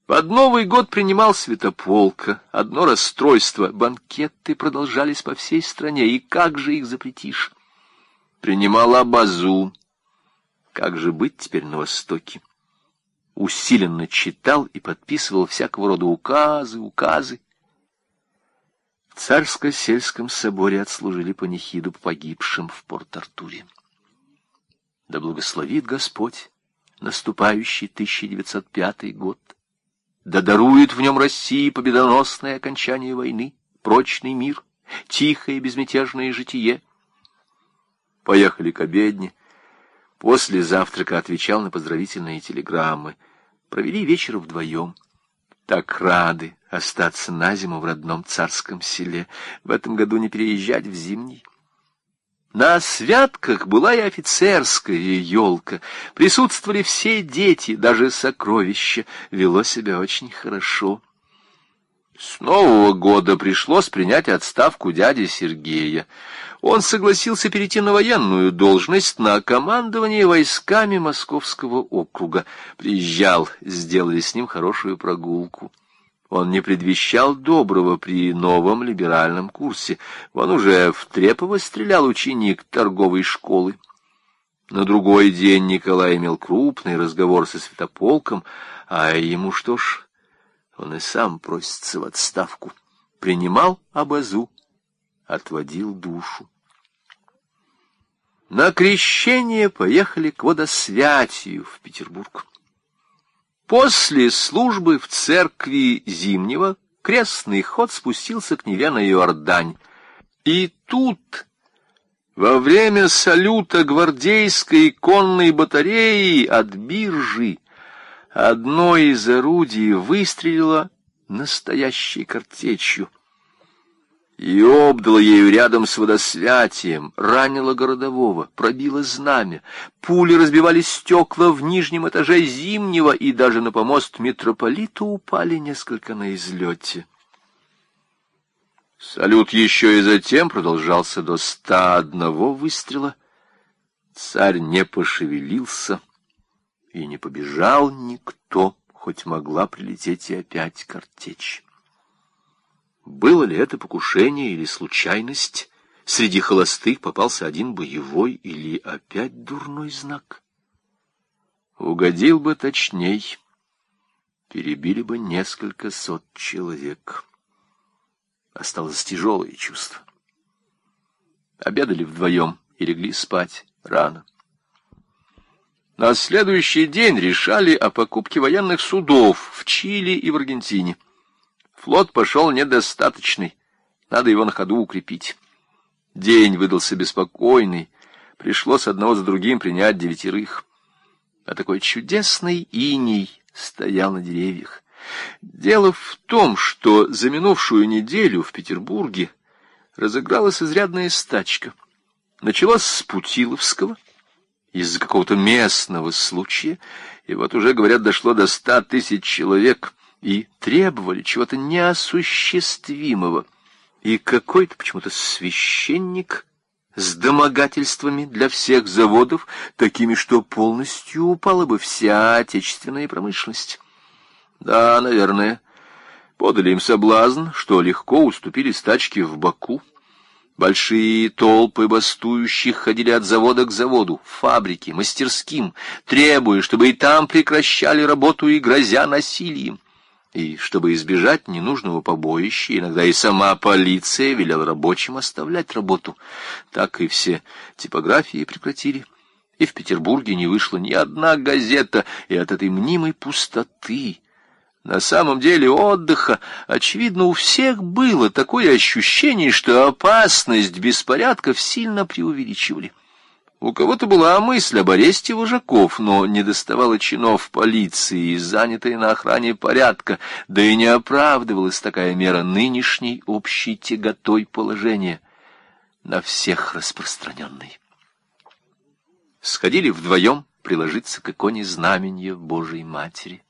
Под Новый год принимал Святополка. Одно расстройство. Банкеты продолжались по всей стране, и как же их запретишь? Принимал Абазу. Как же быть теперь на Востоке? Усиленно читал и подписывал всякого рода указы. В Царско-сельском соборе отслужили панихиду по погибшим в Порт-Артуре. Да благословит Господь наступающий 1905 год. Да дарует в нем России победоносное окончание войны, прочный мир, тихое безмятежное житие. Поехали к обедне. После завтрака отвечал на поздравительные телеграммы. Провели вечер вдвоем. Так рады остаться на зиму в родном царском селе. В этом году не переезжать в зимний. На святках была и офицерская елка. Присутствовали все дети, даже сокровища. Вело себя очень хорошо. С Нового года пришлось принять отставку дяди Сергея. Он согласился перейти на военную должность, на командование войсками Московского округа. Приезжал, сделали с ним хорошую прогулку. Он не предвещал доброго при новом либеральном курсе. Он уже в Трепово стрелял ученик торговой школы. На другой день Николай имел крупный разговор со Святополком, а ему что ж, он и сам просится в отставку. Принимал Абазу, отводил душу. На крещение поехали к водосвятию в Петербург. После службы в церкви Зимнего крестный ход спустился к Неве на Иордань. И тут, во время салюта гвардейской конной батареи от биржи, одно из орудий выстрелило настоящей картечью и обдало ею рядом с водосвятием, ранило городового, пробило знамя. Пули разбивали стекла в нижнем этаже Зимнего, и даже на помост митрополита упали несколько на излете. Салют еще и затем продолжался до 101 выстрела. Царь не пошевелился, и не побежал никто, хоть могла прилететь и опять картечь. Было ли это покушение или случайность? Среди холостых попался один боевой или опять дурной знак? Угодил бы точней, перебили бы несколько сот человек. Осталось тяжелое чувство. Обедали вдвоем и легли спать рано. На следующий день решали о покупке военных судов в Чили и в Аргентине. Флот пошел недостаточный, надо его на ходу укрепить. День выдался беспокойный, пришлось одного за другим принять 9. А такой чудесный иней стоял на деревьях. Дело в том, что за минувшую неделю в Петербурге разыгралась изрядная стачка. Началось с Путиловского, из-за какого-то местного случая, и вот уже, говорят, дошло до 100 000 человек, и требовали чего-то неосуществимого. И какой-то почему-то священник с домогательствами для всех заводов, такими, что полностью упала бы вся отечественная промышленность. Да, наверное, подали им соблазн, что легко уступили стачки в Баку. Большие толпы бастующих ходили от завода к заводу, фабрике, мастерским, требуя, чтобы и там прекращали работу и грозя насилием. И чтобы избежать ненужного побоища, иногда и сама полиция велела рабочим оставлять работу. Так и все типографии прекратили. И в Петербурге не вышла ни одна газета, и от этой мнимой пустоты, на самом деле отдыха, очевидно, у всех было такое ощущение, что опасность беспорядков сильно преувеличивали. У кого-то была мысль об аресте вожаков, но недоставало чинов полиции, занятой на охране порядка, да и не оправдывалась такая мера нынешней общей тяготой положения, на всех распространенной. Сходили вдвоем приложиться к иконе Знаменья Божией Матери.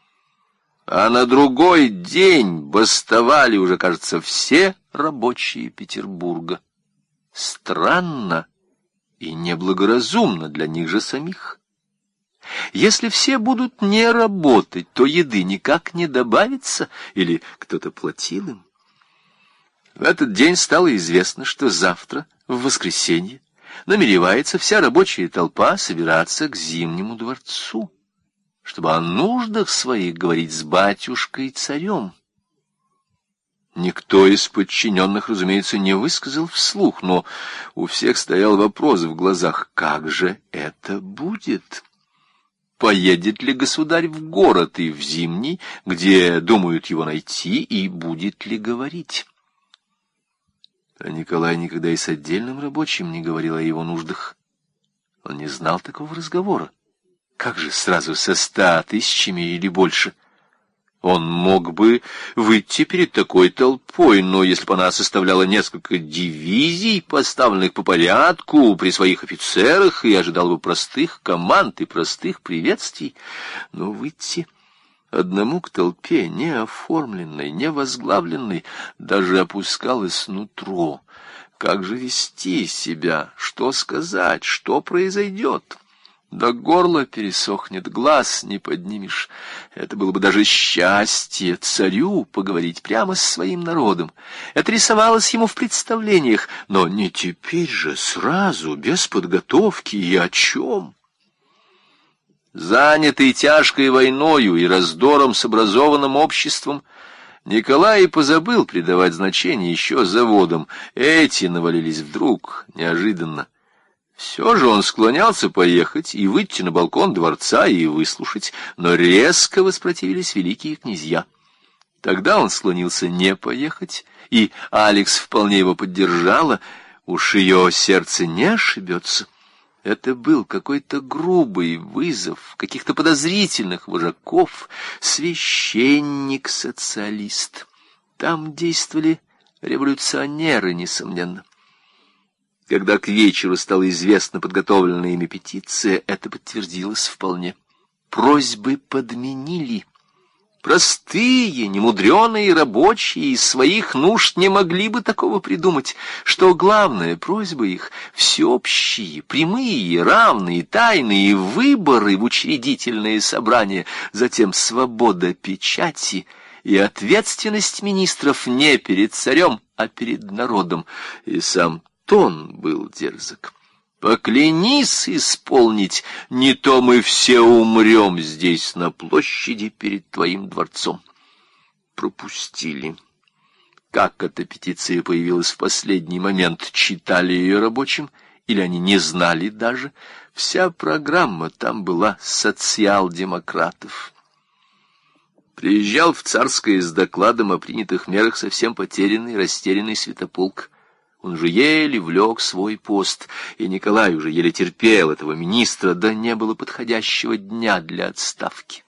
А на другой день бастовали уже, кажется, все рабочие Петербурга. Странно и неблагоразумно для них же самих. Если все будут не работать, то еды никак не добавится, или кто-то платил им. В этот день стало известно, что завтра, в воскресенье, намеревается вся рабочая толпа собираться к Зимнему дворцу, чтобы о нуждах своих говорить с батюшкой-царем. Никто из подчиненных, разумеется, не высказал вслух, но у всех стоял вопрос в глазах: как же это будет? Поедет ли государь в город и в Зимний, где думают его найти, и будет ли говорить? А Николай никогда и с отдельным рабочим не говорил о его нуждах. Он не знал такого разговора. Как же сразу со 100 тысячами или больше? Он мог бы выйти перед такой толпой, но если бы она составляла несколько дивизий, поставленных по порядку при своих офицерах, и ожидал бы простых команд и простых приветствий, но выйти одному к толпе, не оформленной, не возглавленной, даже опускалось нутро. Как же вести себя, что сказать, что произойдет? До горла пересохнет, глаз не поднимешь. Это было бы даже счастье царю поговорить прямо с своим народом. Это рисовалось ему в представлениях, но не теперь же, сразу, без подготовки и о чем? Занятый тяжкой войною и раздором с образованным обществом, Николай и позабыл придавать значение еще заводам. Эти навалились вдруг, неожиданно. Все же он склонялся поехать и выйти на балкон дворца и выслушать, но резко воспротивились великие князья. Тогда он склонился не поехать, и Алекс вполне его поддержала. Уж ее сердце не ошибется. Это был какой-то грубый вызов каких-то подозрительных вожаков, священник-социалист. Там действовали революционеры, несомненно. Когда к вечеру стала известна подготовленная ими петиция, это подтвердилось вполне. Просьбы подменили. Простые, немудреные рабочие из своих нужд не могли бы такого придумать, что главная просьба их — всеобщие, прямые, равные, тайные выборы в учредительные собрания, затем свобода печати и ответственность министров не перед царем, а перед народом. И сам тон был дерзок. Поклянись исполнить, не то мы все умрем здесь, на площади перед твоим дворцом. Пропустили. Как эта петиция появилась в последний момент, читали ее рабочим, или они не знали даже. Вся программа там была социал-демократов. Приезжал в Царское с докладом о принятых мерах совсем потерянный, растерянный Святополк. Он же еле влек свой пост, и Николай уже еле терпел этого министра, да не было подходящего дня для отставки.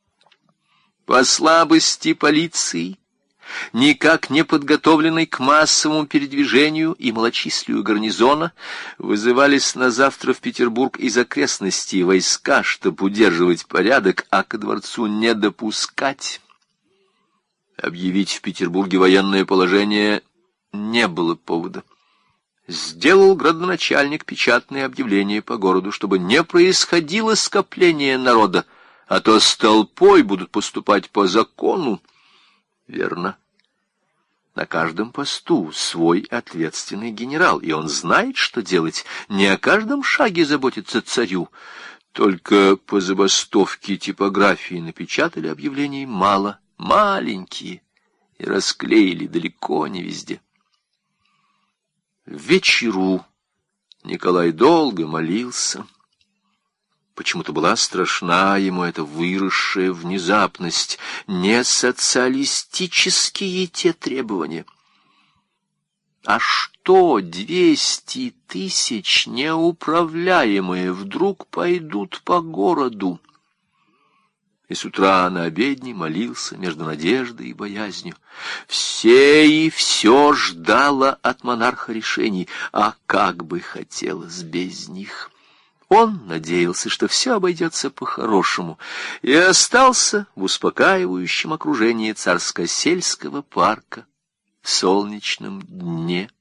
По слабости полиции, никак не подготовленной к массовому передвижению и малочислию гарнизона, вызывались на завтра в Петербург из окрестностей войска, чтобы удерживать порядок, а ко дворцу не допускать. Объявить в Петербурге военное положение не было повода. Сделал градоначальник печатное объявление по городу, чтобы не происходило скопление народа, а то с толпой будут поступать по закону. Верно. На каждом посту свой ответственный генерал, и он знает, что делать, не о каждом шаге заботится царю. Только по забастовке типографии напечатали объявлений мало, маленькие, и расклеили далеко не везде. Вечеру Николай долго молился. Почему-то была страшна ему эта выросшая внезапность, не социалистические те требования. А что 200 тысяч неуправляемые вдруг пойдут по городу? И с утра на обедне молился между надеждой и боязнью. Все и все ждало от монарха решений, а как бы хотелось без них. Он надеялся, что все обойдется по-хорошему, и остался в успокаивающем окружении царско-сельского парка в солнечном дне.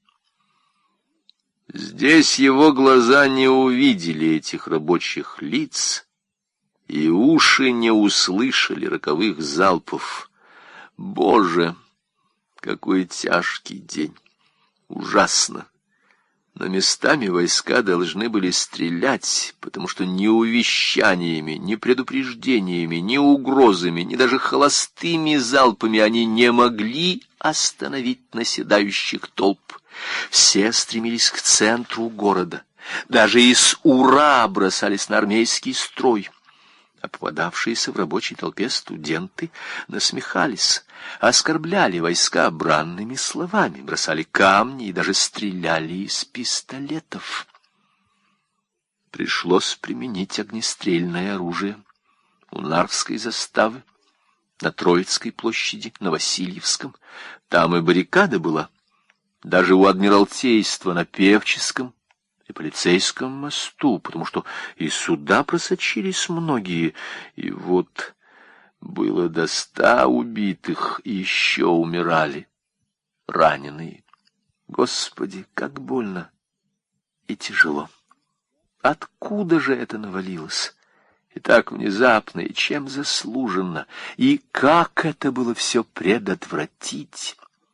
Здесь его глаза не увидели этих рабочих лиц и уши не услышали роковых залпов. Боже, какой тяжкий день! Ужасно! Но местами войска должны были стрелять, потому что ни увещаниями, ни предупреждениями, ни угрозами, ни даже холостыми залпами они не могли остановить наседающих толп. Все стремились к центру города. Даже из Ура бросались на армейский строй. А попадавшиеся в рабочей толпе студенты насмехались, оскорбляли войска бранными словами, бросали камни и даже стреляли из пистолетов. Пришлось применить огнестрельное оружие у Нарвской заставы, на Троицкой площади, на Васильевском. Там и баррикада была. Даже у Адмиралтейства на Певческом и полицейском мосту, потому что и сюда просочились многие, и вот было до 100 убитых, и еще умирали раненые. Господи, как больно и тяжело! Откуда же это навалилось? И так внезапно, и чем заслуженно, и как это было все предотвратить?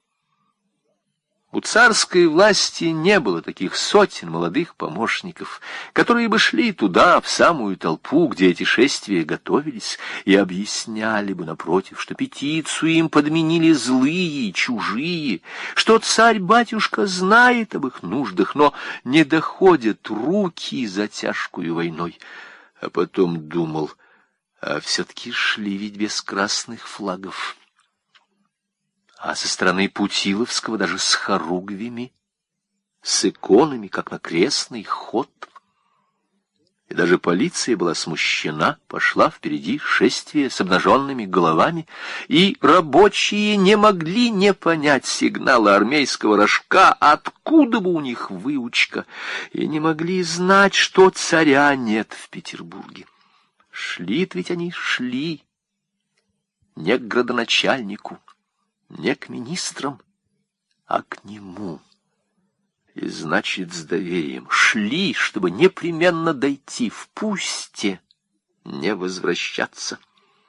У царской власти не было таких сотен молодых помощников, которые бы шли туда, в самую толпу, где эти шествия готовились, и объясняли бы, напротив, что петицию им подменили злые, чужие, что царь-батюшка знает об их нуждах, но не доходят руки за тяжкую войной. А потом думал, а все-таки шли ведь без красных флагов. А со стороны Путиловского даже с хоругвями, с иконами, как на крестный ход. И даже полиция была смущена, пошла впереди шествия с обнаженными головами, и рабочие не могли не понять сигнала армейского рожка, откуда бы у них выучка, и не могли знать, что царя нет в Петербурге. Шли-то ведь они шли не к градоначальнику, не к министрам, а к нему. И значит, с доверием шли, чтобы непременно дойти в пусте, не возвращаться.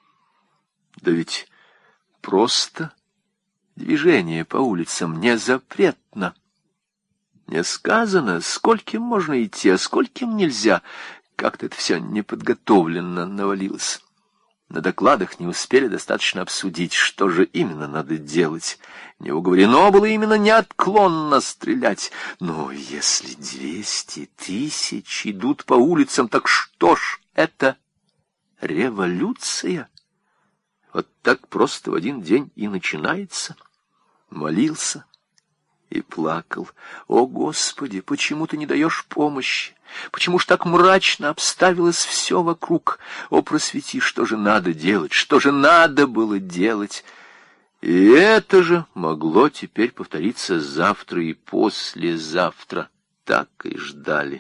Да ведь просто движение по улицам не запретно. Не сказано, скольким можно идти, а скольким нельзя. Как-то это все неподготовленно навалилось. На докладах не успели достаточно обсудить, что же именно надо делать. Не уговорено было именно неотклонно стрелять. Но если 200 тысяч идут по улицам, так что ж это? Революция? Вот так просто в один день и начинается. Молился и плакал. О, Господи, почему ты не даешь помощи? Почему ж так мрачно обставилось все вокруг? О, просвети, что же надо делать? Что же надо было делать? И это же могло теперь повториться завтра и послезавтра. Так и ждали.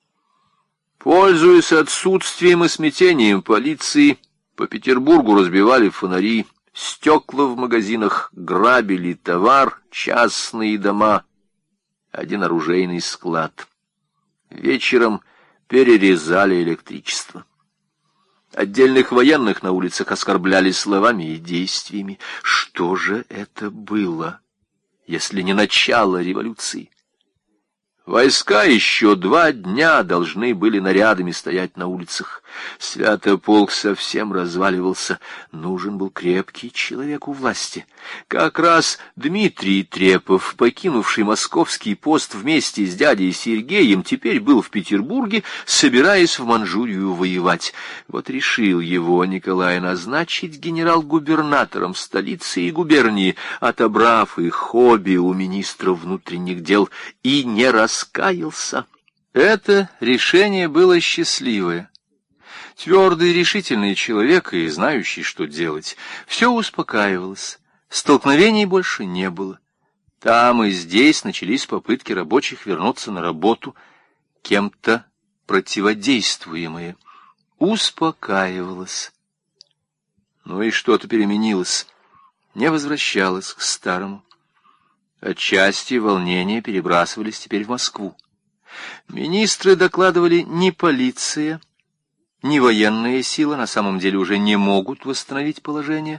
Пользуясь отсутствием и смятением полиции, по Петербургу разбивали фонари, стекла в магазинах, грабили товар, частные дома, один оружейный склад. Вечером перерезали электричество. Отдельных военных на улицах оскорбляли словами и действиями. Что же это было, если не начало революции? Войска еще 2 дня должны были нарядами стоять на улицах. Святополк совсем разваливался. Нужен был крепкий человек у власти. Как раз Дмитрий Трепов, покинувший московский пост вместе с дядей Сергеем, теперь был в Петербурге, собираясь в Манчжурию воевать. Вот решил его Николай назначить генерал-губернатором столицы и губернии, отобрав их хобби у министра внутренних дел, и не раскаялся. Это решение было счастливое. Твердый, решительный человек и знающий, что делать. Все успокаивалось. Столкновений больше не было. Там и здесь начались попытки рабочих вернуться на работу, кем-то противодействуемые. Успокаивалось. Ну и что-то переменилось. Не возвращалось к старому. Отчасти волнения перебрасывались теперь в Москву. Министры докладывали не полиция, ни военная сила на самом деле уже не могут восстановить положение.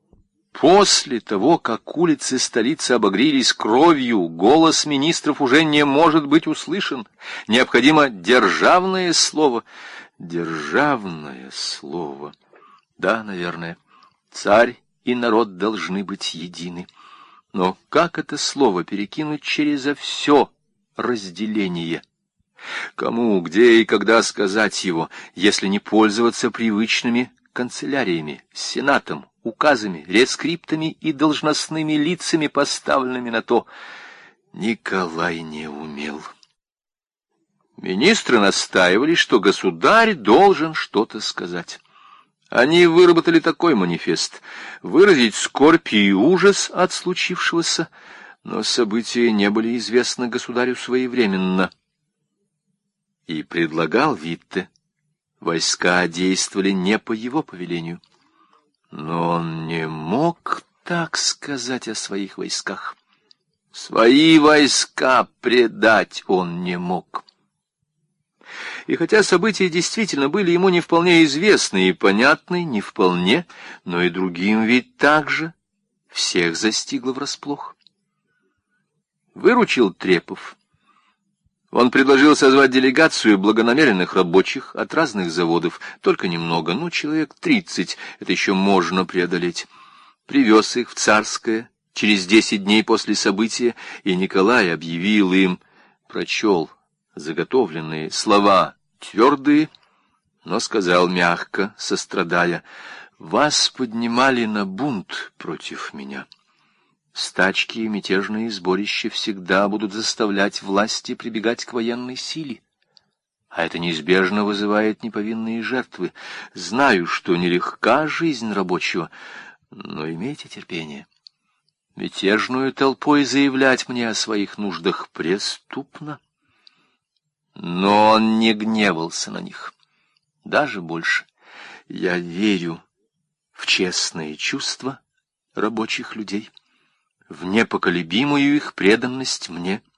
После того, как улицы столицы обогрелись кровью, голос министров уже не может быть услышан. Необходимо державное слово. Державное слово. Да, наверное, царь и народ должны быть едины. Но как это слово перекинуть через все разделение? Кому, где и когда сказать его, если не пользоваться привычными канцеляриями, сенатом, указами, рескриптами и должностными лицами, поставленными на то? Николай не умел. Министры настаивали, что государь должен что-то сказать. Они выработали такой манифест: выразить скорбь и ужас от случившегося, но события не были известны государю своевременно. И предлагал Витте: войска действовали не по его повелению. Но он не мог так сказать о своих войсках. Свои войска предать он не мог. И хотя события действительно были ему не вполне известны и понятны, не вполне, но и другим ведь также всех застигло врасплох. Выручил Трепов. Он предложил созвать делегацию благонамеренных рабочих от разных заводов, только немного, человек 30, это еще можно преодолеть. Привез их в Царское через 10 дней после события, и Николай объявил им, прочел заготовленные слова, твердые, но сказал мягко, сострадая: «Вас поднимали на бунт против меня. Стачки и мятежные сборища всегда будут заставлять власти прибегать к военной силе. А это неизбежно вызывает неповинные жертвы. Знаю, что нелегка жизнь рабочего, но имейте терпение. Мятежную толпой заявлять мне о своих нуждах преступно». Но он не гневался на них. Даже больше. Я верю в честные чувства рабочих людей, в непоколебимую их преданность мне,